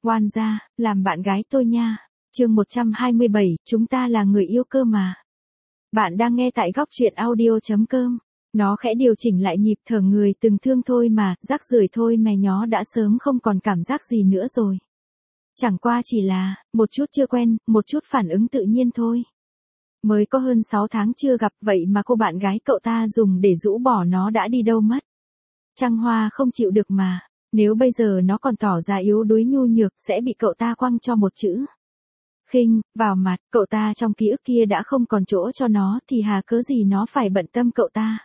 Oan gia, làm bạn gái tôi nha. Chương 127, chúng ta là người yêu cơ mà. Bạn đang nghe tại góc truyện audio.com. Nó khẽ điều chỉnh lại nhịp thở người từng thương thôi mà, rác rưởi thôi mè nhó đã sớm không còn cảm giác gì nữa rồi. Chẳng qua chỉ là, một chút chưa quen, một chút phản ứng tự nhiên thôi. Mới có hơn 6 tháng chưa gặp vậy mà cô bạn gái cậu ta dùng để rũ bỏ nó đã đi đâu mất. Trăng Hoa không chịu được mà, nếu bây giờ nó còn tỏ ra yếu đuối nhu nhược sẽ bị cậu ta quăng cho một chữ khinh vào mặt. Cậu ta trong ký ức kia đã không còn chỗ cho nó thì hà cớ gì nó phải bận tâm cậu ta.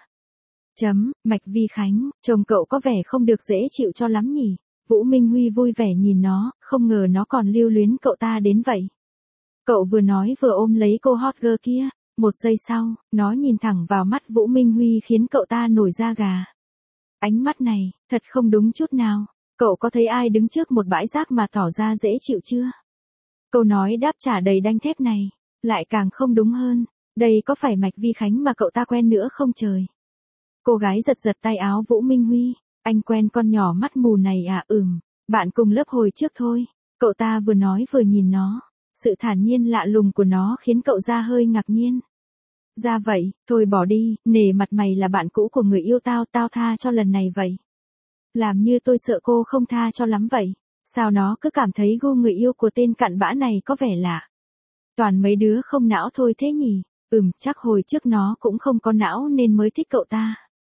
Mạch Vi Khánh, chồng cậu có vẻ không được dễ chịu cho lắm nhỉ. Vũ Minh Huy vui vẻ nhìn nó, không ngờ nó còn lưu luyến cậu ta đến vậy. Cậu vừa nói vừa ôm lấy cô hot girl kia, một giây sau, nó nhìn thẳng vào mắt Vũ Minh Huy khiến cậu ta nổi da gà. Ánh mắt này, thật không đúng chút nào. Cậu có thấy ai đứng trước một bãi rác mà tỏ ra dễ chịu chưa? Câu nói đáp trả đầy đanh thép này, lại càng không đúng hơn. Đây có phải Mạch Vi Khánh mà cậu ta quen nữa không trời? Cô gái giật giật tay áo Vũ Minh Huy. Anh quen con nhỏ mắt mù này à? Bạn cùng lớp hồi trước thôi. Cậu ta vừa nói vừa nhìn nó. Sự thản nhiên lạ lùng của nó khiến cậu ra hơi ngạc nhiên. Ra vậy, thôi bỏ đi, nể mặt mày là bạn cũ của người yêu tao, tao tha cho lần này vậy. Làm như tôi sợ cô không tha cho lắm vậy. Sao nó cứ cảm thấy gu người yêu của tên cặn bã này có vẻ lạ. Toàn mấy đứa không não thôi thế nhỉ. Chắc hồi trước nó cũng không có não nên mới thích cậu ta.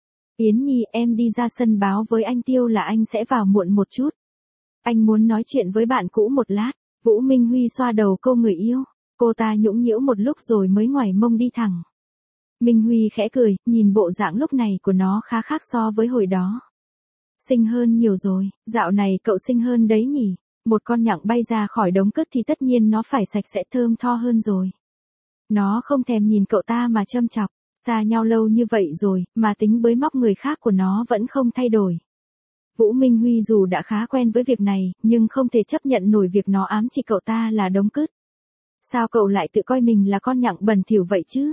Yến Nhi, em đi ra sân báo với anh Tiêu là anh sẽ vào muộn một chút. Anh muốn nói chuyện với bạn cũ một lát. Vũ Minh Huy xoa đầu cô người yêu. Cô ta nhũng nhiễu một lúc rồi mới ngoảy mông đi thẳng. Minh Huy khẽ cười, nhìn bộ dạng lúc này của nó khá khác so với hồi đó. Xinh hơn nhiều rồi, dạo này cậu xinh hơn đấy nhỉ. Một con nhặng bay ra khỏi đống cứt thì tất nhiên nó phải sạch sẽ thơm tho hơn rồi. Nó không thèm nhìn cậu ta mà châm chọc. Xa nhau lâu như vậy rồi, mà tính bới móc người khác của nó vẫn không thay đổi. Vũ Minh Huy dù đã khá quen với việc này, nhưng không thể chấp nhận nổi việc nó ám chỉ cậu ta là đống cứt. Sao cậu lại tự coi mình là con nhặng bẩn thỉu vậy chứ?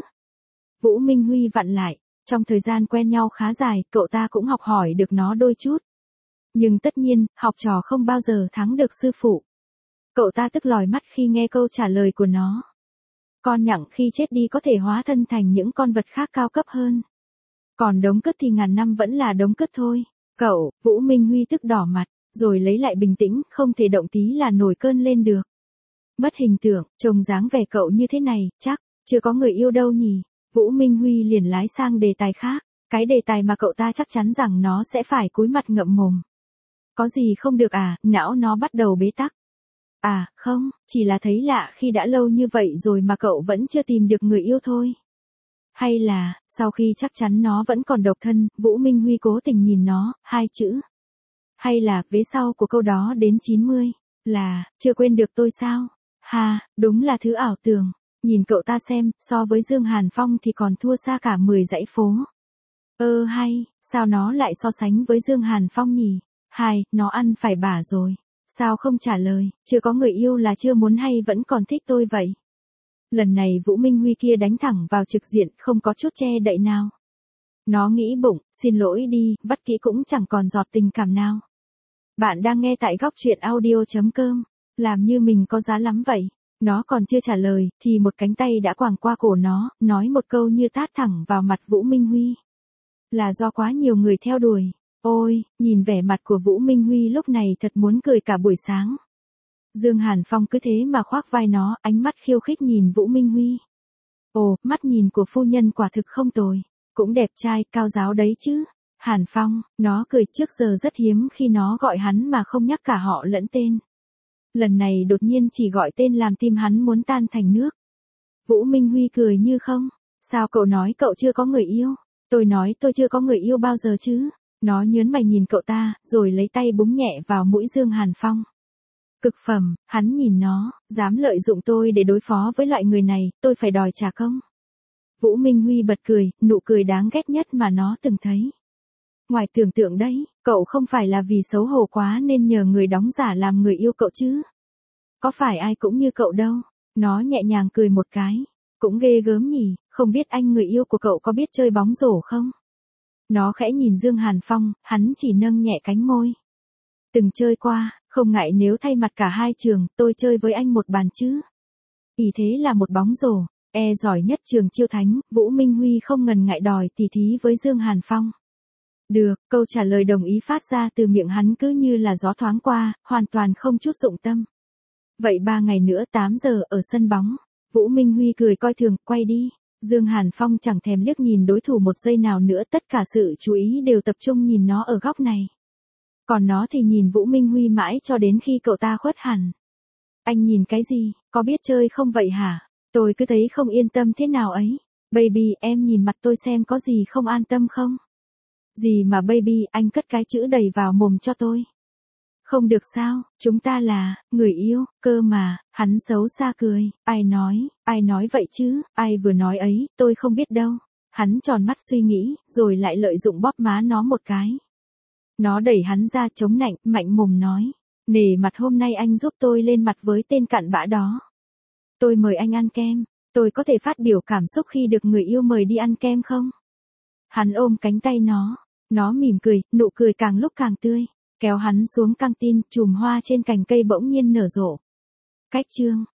Vũ Minh Huy vặn lại, trong thời gian quen nhau khá dài, cậu ta cũng học hỏi được nó đôi chút. Nhưng tất nhiên, học trò không bao giờ thắng được sư phụ. Cậu ta tức lòi mắt khi nghe câu trả lời của nó. Con nhặng khi chết đi có thể hóa thân thành những con vật khác cao cấp hơn. Còn đống cứt thì ngàn năm vẫn là đống cứt thôi. Cậu, Vũ Minh Huy tức đỏ mặt, rồi lấy lại bình tĩnh, không thể động tí là nổi cơn lên được. Mất hình tượng, trông dáng vẻ cậu như thế này, chắc, chưa có người yêu đâu nhỉ. Vũ Minh Huy liền lái sang đề tài khác, cái đề tài mà cậu ta chắc chắn rằng nó sẽ phải cúi mặt ngậm mồm. Có gì không được à, não nó bắt đầu bế tắc. À, không, chỉ là thấy lạ khi đã lâu như vậy rồi mà cậu vẫn chưa tìm được người yêu thôi. Hay là, sau khi chắc chắn nó vẫn còn độc thân, Vũ Minh Huy cố tình nhìn nó, hai chữ. Hay là, vế sau của câu đó đến 90, là, chưa quên được tôi sao? Ha, đúng là thứ ảo tưởng. Nhìn cậu ta xem, so với Dương Hàn Phong thì còn thua xa cả 10 dãy phố. Hay, sao nó lại so sánh với Dương Hàn Phong nhỉ? Hai, nó ăn phải bả rồi. Sao không trả lời, chưa có người yêu là chưa muốn hay vẫn còn thích tôi vậy? Lần này Vũ Minh Huy kia đánh thẳng vào trực diện, không có chút che đậy nào. Nó nghĩ bụng, xin lỗi đi, vắt kỹ cũng chẳng còn giọt tình cảm nào. Bạn đang nghe tại góc truyện audio.com, làm như mình có giá lắm vậy. Nó còn chưa trả lời, thì một cánh tay đã quàng qua cổ nó, nói một câu như tát thẳng vào mặt Vũ Minh Huy. Là do quá nhiều người theo đuổi. Ôi, nhìn vẻ mặt của Vũ Minh Huy lúc này thật muốn cười cả buổi sáng. Dương Hàn Phong cứ thế mà khoác vai nó, ánh mắt khiêu khích nhìn Vũ Minh Huy. Ồ, mắt nhìn của phu nhân quả thực không tồi. Cũng đẹp trai, cao giáo đấy chứ. Hàn Phong, nó cười, trước giờ rất hiếm khi nó gọi hắn mà không nhắc cả họ lẫn tên. Lần này đột nhiên chỉ gọi tên làm tim hắn muốn tan thành nước. Vũ Minh Huy cười như không. Sao cậu nói cậu chưa có người yêu? Tôi nói tôi chưa có người yêu bao giờ chứ. Nó nhớn mày nhìn cậu ta, rồi lấy tay búng nhẹ vào mũi Dương Hàn Phong. Cực phẩm, hắn nhìn nó, dám lợi dụng tôi để đối phó với loại người này, tôi phải đòi trả công. Vũ Minh Huy bật cười, nụ cười đáng ghét nhất mà nó từng thấy. Ngoài tưởng tượng đấy, cậu không phải là vì xấu hổ quá nên nhờ người đóng giả làm người yêu cậu chứ. Có phải ai cũng như cậu đâu. Nó nhẹ nhàng cười một cái. Cũng ghê gớm nhỉ, không biết anh người yêu của cậu có biết chơi bóng rổ không? Nó khẽ nhìn Dương Hàn Phong, hắn chỉ nâng nhẹ cánh môi. Từng chơi qua, Không ngại nếu thay mặt cả hai trường, tôi chơi với anh một bàn chứ. Ý thế là một bóng rổ, giỏi nhất trường Chiêu Thánh, Vũ Minh Huy không ngần ngại đòi tỉ thí với Dương Hàn Phong. Được, câu trả lời đồng ý phát ra từ miệng hắn cứ như là gió thoáng qua, hoàn toàn không chút dụng tâm. Vậy 3 ngày nữa 8 giờ ở sân bóng. Vũ Minh Huy cười coi thường, quay đi. Dương Hàn Phong chẳng thèm liếc nhìn đối thủ một giây nào nữa, tất cả sự chú ý đều tập trung nhìn nó ở góc này. Còn nó thì nhìn Vũ Minh Huy mãi cho đến khi cậu ta khuất hẳn. Anh nhìn cái gì, có biết chơi không vậy hả? Tôi cứ thấy không yên tâm thế nào ấy. Baby, em nhìn mặt tôi xem có gì không an tâm không? Gì mà baby, anh cất cái chữ đầy vào mồm cho tôi. Không được sao, chúng ta là người yêu, cơ mà. Hắn xấu xa cười, ai nói vậy chứ, ai vừa nói ấy, tôi không biết đâu. Hắn tròn mắt suy nghĩ, rồi lại lợi dụng bóp má nó một cái. Nó đẩy hắn ra chống nạnh, mạnh mồm nói, nể mặt hôm nay anh giúp tôi lên mặt với tên cặn bã đó. Tôi mời anh ăn kem, tôi có thể phát biểu cảm xúc khi được người yêu mời đi ăn kem không? Hắn ôm cánh tay nó mỉm cười, nụ cười càng lúc càng tươi, kéo hắn xuống căng tin, chùm hoa trên cành cây bỗng nhiên nở rộ. Cách chương